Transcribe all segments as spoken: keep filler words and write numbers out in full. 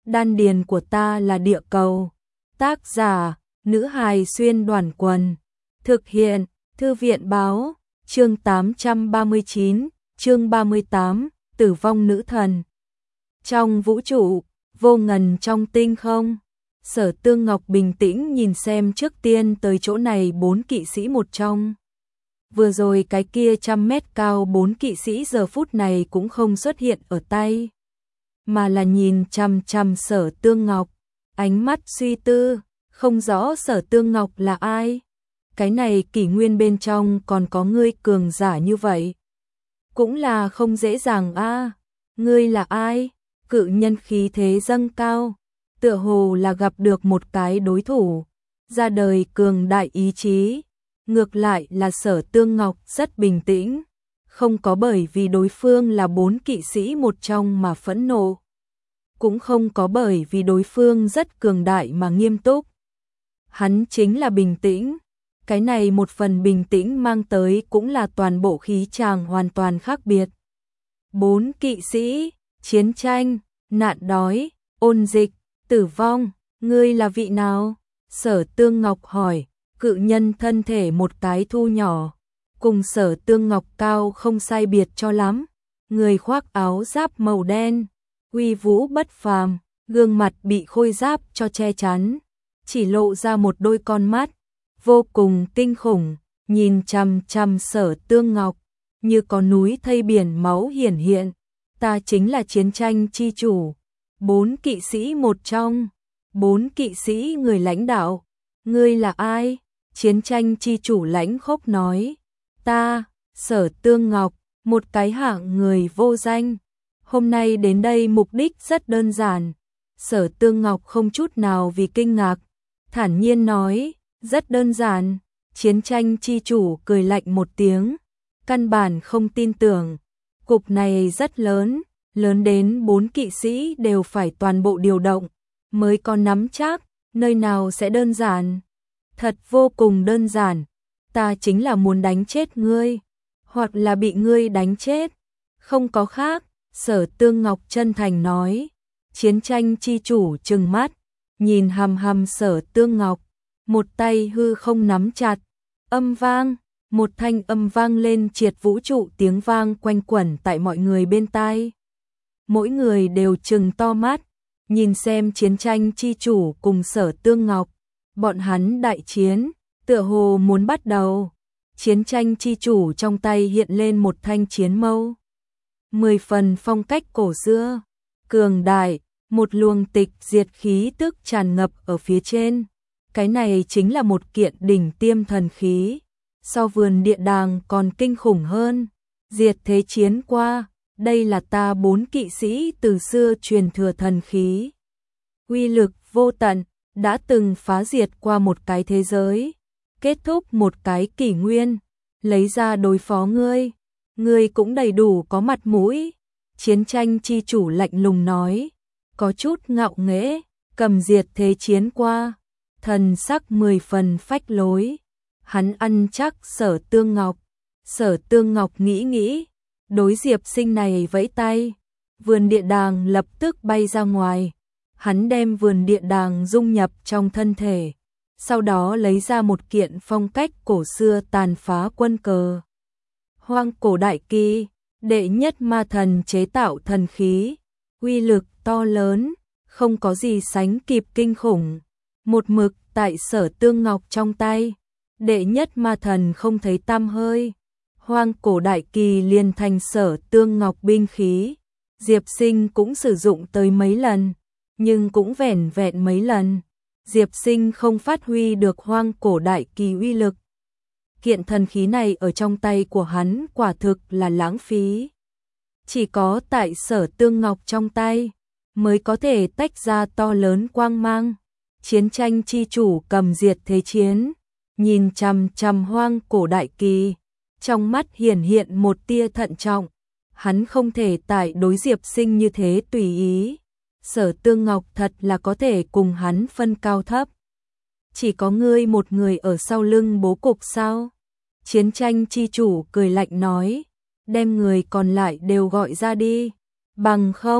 Đan điền của ta là địa cầu. Tác giả, nữ hài xuyên đoàn quần. Thực hiện, thư viện báo, chương tám trăm ba mươi chín, chương ba mươi tám, tử vong nữ thần. Trong vũ trụ, vô ngần trong tinh không, Sở Tương Ngọc bình tĩnh nhìn xem trước tiên tới chỗ này bốn kỵ sĩ một trong. Vừa rồi cái kia trăm mét cao bốn kỵ sĩ giờ phút này cũng không xuất hiện ở tay, mà là nhìn chằm chằm Sở Tương Ngọc, ánh mắt suy tư, không rõ Sở Tương Ngọc là ai. Cái này kỷ nguyên bên trong còn có ngươi cường giả như vậy, cũng là không dễ dàng a. À, ngươi là ai? Cự nhân khí thế dâng cao, tựa hồ là gặp được một cái đối thủ, ra đời cường đại ý chí. Ngược lại là Sở Tương Ngọc rất bình tĩnh, không có bởi vì đối phương là bốn kỵ sĩ một trong mà phẫn nộ, cũng không có bởi vì đối phương rất cường đại mà nghiêm túc. Hắn chính là bình tĩnh. Cái này một phần bình tĩnh mang tới cũng là toàn bộ khí chàng hoàn toàn khác biệt. Bốn kỵ sĩ, chiến tranh, nạn đói, ôn dịch, tử vong, ngươi là vị nào? Sở Tương Ngọc hỏi. Cự nhân thân thể một cái thu nhỏ, cùng Sở Tương Ngọc cao không sai biệt cho lắm. Người khoác áo giáp màu đen, uy vũ bất phàm, gương mặt bị khôi giáp cho che chắn, chỉ lộ ra một đôi con mắt vô cùng kinh khủng, nhìn chằm chằm Sở Tương Ngọc, như có núi thây biển máu hiển hiện. Ta chính là chiến tranh chi chủ, bốn kỵ sĩ một trong, bốn kỵ sĩ người lãnh đạo. Ngươi là ai? Chiến tranh chi chủ lãnh khốc nói. Ta, Sở Tương Ngọc, một cái hạng người vô danh. Hôm nay đến đây mục đích rất đơn giản. Sở Tương Ngọc không chút nào vì kinh ngạc, thản nhiên nói, rất đơn giản. Chiến tranh chi chủ cười lạnh một tiếng, căn bản không tin tưởng. Cục này rất lớn, lớn đến bốn kỵ sĩ đều phải toàn bộ điều động, mới có nắm chắc, nơi nào sẽ đơn giản. Thật vô cùng đơn giản, ta chính là muốn đánh chết ngươi, hoặc là bị ngươi đánh chết, không có khác. Sở Tương Ngọc chân thành nói. Chiến tranh chi chủ trừng mắt, nhìn hằm hằm Sở Tương Ngọc, một tay hư không nắm chặt, âm vang, một thanh âm vang lên triệt vũ trụ, tiếng vang quanh quẩn tại mọi người bên tai. Mỗi người đều trừng to mắt, nhìn xem chiến tranh chi chủ cùng Sở Tương Ngọc. Bọn hắn đại chiến, tựa hồ muốn bắt đầu. Chiến tranh chi chủ trong tay hiện lên một thanh chiến mâu, mười phần phong cách cổ xưa, cường đại, một luồng tịch diệt khí tức tràn ngập ở phía trên. Cái này chính là một kiện đỉnh tiêm thần khí, so vườn địa đàng còn kinh khủng hơn. Diệt thế chiến qua, đây là ta bốn kỵ sĩ từ xưa truyền thừa thần khí, uy lực vô tận, đã từng phá diệt qua một cái thế giới, kết thúc một cái kỷ nguyên, lấy ra đối phó ngươi, ngươi cũng đầy đủ có mặt mũi. Chiến tranh chi chủ lạnh lùng nói, có chút ngạo nghễ, cầm diệt thế chiến qua, thần sắc mười phần phách lối. Hắn ăn chắc Sở Tương Ngọc. Sở Tương Ngọc nghĩ nghĩ, đối Diệp Sinh này vẫy tay, vườn địa đàng lập tức bay ra ngoài. Hắn đem vườn địa đàng dung nhập trong thân thể, sau đó lấy ra một kiện phong cách cổ xưa tàn phá quân cờ. Hoang cổ đại kỳ, đệ nhất ma thần chế tạo thần khí, uy lực to lớn, không có gì sánh kịp kinh khủng. Một mực tại Sở Tương Ngọc trong tay, đệ nhất ma thần không thấy tăm hơi. Hoang cổ đại kỳ liền thành Sở Tương Ngọc binh khí. Diệp Sinh cũng sử dụng tới mấy lần, nhưng cũng vẻn vẹn mấy lần. Diệp Sinh không phát huy được hoang cổ đại kỳ uy lực. Kiện thần khí này ở trong tay của hắn quả thực là lãng phí. Chỉ có tại Sở Tương Ngọc trong tay mới có thể tách ra to lớn quang mang. Chiến tranh chi chủ cầm diệt thế chiến, nhìn chằm chằm hoang cổ đại kỳ, trong mắt hiển hiện một tia thận trọng. Hắn không thể tại đối Diệp Sinh như thế tùy ý. Sở Tương Ngọc thật là có thể cùng hắn phân cao thấp. Chỉ có ngươi một người ở sau lưng bố cục sao? Chiến tranh chi chủ cười lạnh nói, đem người còn lại đều gọi ra đi, bằng không,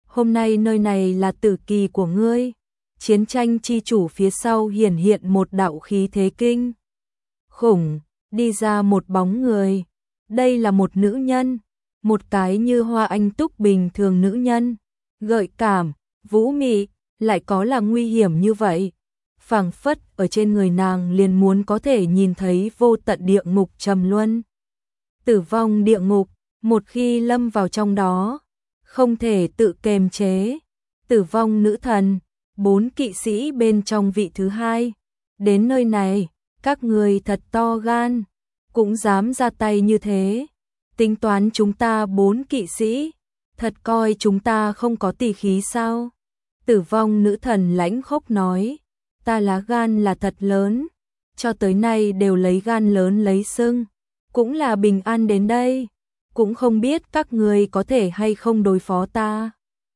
hôm nay nơi này là tử kỳ của ngươi. Chiến tranh chi chủ phía sau hiển hiện một đạo khí thế kinh khủng, đi ra một bóng người. Đây là một nữ nhân, một cái như hoa anh túc bình thường nữ nhân, gợi cảm, vũ mị, lại có là nguy hiểm như vậy. Phảng phất ở trên người nàng liền muốn có thể nhìn thấy vô tận địa ngục trầm luân. Tử vong địa ngục, một khi lâm vào trong đó, không thể tự kềm chế. Tử vong nữ thần, bốn kỵ sĩ bên trong vị thứ hai. Đến nơi này, các người thật to gan, cũng dám ra tay như thế. Tính toán chúng ta bốn kỵ sĩ, thật coi chúng ta không có tỷ khí sao? Tử vong nữ thần lãnh khốc nói, ta lá gan là thật lớn, cho tới nay đều lấy gan lớn lấy sưng, cũng là bình an đến đây, cũng không biết các người có thể hay không đối phó ta.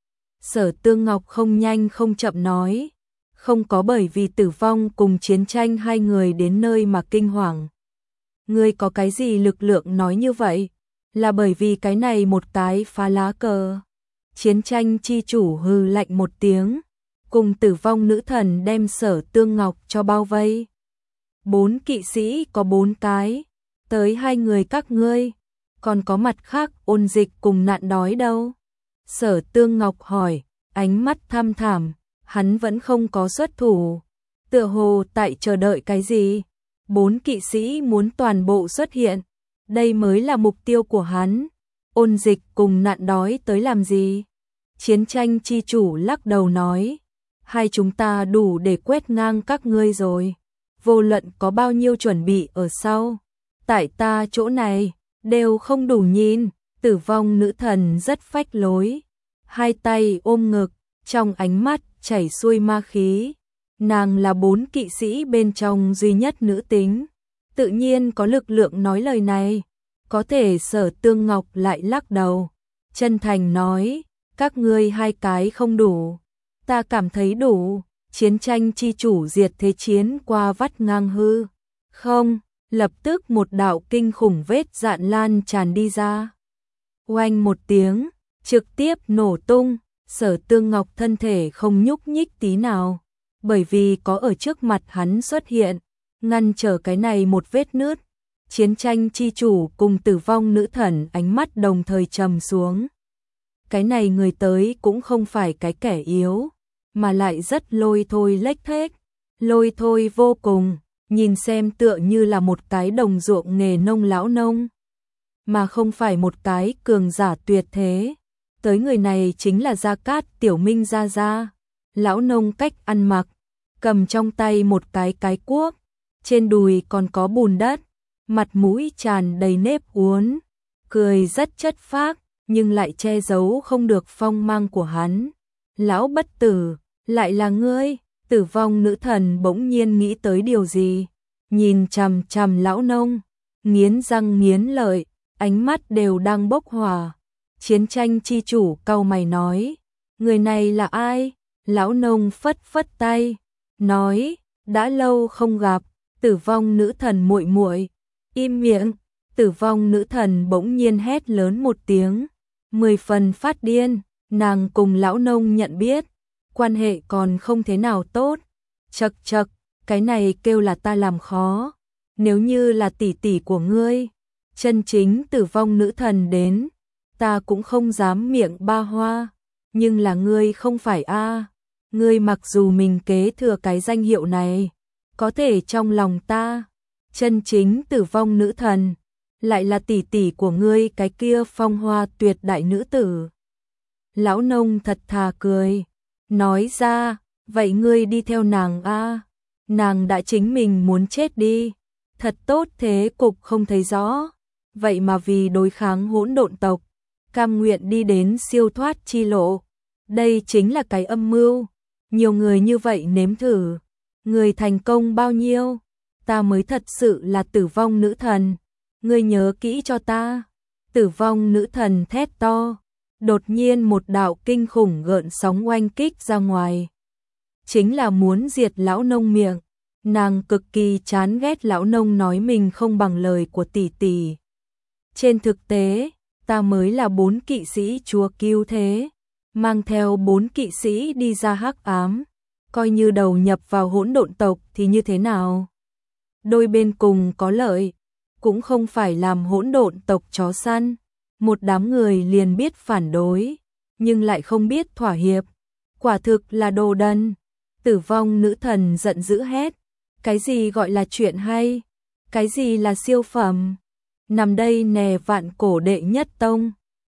Sở Tương Ngọc không nhanh không chậm nói, không có bởi vì tử vong cùng chiến tranh hai người đến nơi mà kinh hoàng. Ngươi có cái gì lực lượng nói như vậy? Là bởi vì cái này một cái phá lá cờ. Chiến tranh chi chủ hừ lạnh một tiếng, cùng tử vong nữ thần đem Sở Tương Ngọc cho bao vây. Bốn kỵ sĩ có bốn cái, tới hai người các ngươi, còn có mặt khác Ôn Dịch cùng Nạn Đói đâu? Sở Tương Ngọc hỏi, ánh mắt thăm thẳm, hắn vẫn không có xuất thủ, tựa hồ tại chờ đợi cái gì. Bốn kỵ sĩ muốn toàn bộ xuất hiện, đây mới là mục tiêu của hắn. Ôn Dịch cùng Nạn Đói tới làm gì? Chiến tranh chi chủ lắc đầu nói, hai chúng ta đủ để quét ngang các ngươi rồi, vô luận có bao nhiêu chuẩn bị ở sau, tại ta chỗ này đều không đủ nhìn. Tử vong nữ thần rất phách lối, hai tay ôm ngực, trong ánh mắt chảy xuôi ma khí. Nàng là bốn kỵ sĩ bên trong duy nhất nữ tính, tự nhiên có lực lượng nói lời này. Có thể Sở Tương Ngọc lại lắc đầu, chân thành nói, các ngươi hai cái không đủ, ta cảm thấy đủ. Chiến tranh chi chủ diệt thế chiến qua vắt ngang hư không, lập tức một đạo kinh khủng vết dạn lan tràn đi ra. Oanh một tiếng, trực tiếp nổ tung. Sở Tương Ngọc thân thể không nhúc nhích tí nào, bởi vì có ở trước mặt hắn xuất hiện, ngăn trở cái này một vết nứt. Chiến tranh chi chủ cùng tử vong nữ thần ánh mắt đồng thời trầm xuống. Cái này người tới cũng không phải cái kẻ yếu, mà lại rất lôi thôi lếch thếch, lôi thôi vô cùng, nhìn xem tựa như là một cái đồng ruộng nghề nông lão nông, mà không phải một cái cường giả tuyệt thế. Tới người này chính là Gia Cát Tiểu Minh Gia Gia, lão nông cách ăn mặc, cầm trong tay một cái cái cuốc, trên đùi còn có bùn đất, mặt mũi tràn đầy nếp uốn, cười rất chất phác, nhưng lại che giấu không được phong mang của hắn. Lão bất tử, lại là ngươi? Tử vong nữ thần bỗng nhiên nghĩ tới điều gì, nhìn chằm chằm lão nông, nghiến răng nghiến lợi, ánh mắt đều đang bốc hỏa. Chiến tranh chi chủ cau mày nói, người này là ai? Lão nông phất phất tay, nói, đã lâu không gặp. Tử vong nữ thần muội muội, im miệng. Tử vong nữ thần bỗng nhiên hét lớn một tiếng, mười phần phát điên. Nàng cùng lão nông nhận biết, quan hệ còn không thế nào tốt. Chậc chậc, cái này kêu là ta làm khó. Nếu như là tỷ tỷ của ngươi, chân chính tử vong nữ thần đến, ta cũng không dám miệng ba hoa. Nhưng là ngươi không phải a, ngươi mặc dù mình kế thừa cái danh hiệu này, có thể trong lòng ta, chân chính tử vong nữ thần, lại là tỷ tỷ của ngươi cái kia phong hoa tuyệt đại nữ tử. Lão nông thật thà cười, nói ra, vậy ngươi đi theo nàng a, nàng đã chính mình muốn chết đi, thật tốt thế cục không thấy rõ, vậy mà vì đối kháng hỗn độn tộc, cam nguyện đi đến siêu thoát chi lộ, đây chính là cái âm mưu. Nhiều người như vậy nếm thử, người thành công bao nhiêu, ta mới thật sự là tử vong nữ thần, ngươi nhớ kỹ cho ta. Tử vong nữ thần thét to, đột nhiên một đạo kinh khủng gợn sóng oanh kích ra ngoài, chính là muốn diệt lão nông miệng. Nàng cực kỳ chán ghét lão nông nói mình không bằng lời của tỷ tỷ. Trên thực tế, ta mới là bốn kỵ sĩ chúa cứu thế, mang theo bốn kỵ sĩ đi ra hắc ám, coi như đầu nhập vào hỗn độn tộc thì như thế nào? Đôi bên cùng có lợi, cũng không phải làm hỗn độn tộc chó săn, một đám người liền biết phản đối, nhưng lại không biết thỏa hiệp, quả thực là đồ đần. Tử vong nữ thần giận dữ hét, cái gì gọi là chuyện hay, cái gì là siêu phẩm, nằm đây nè vạn cổ đệ nhất tông.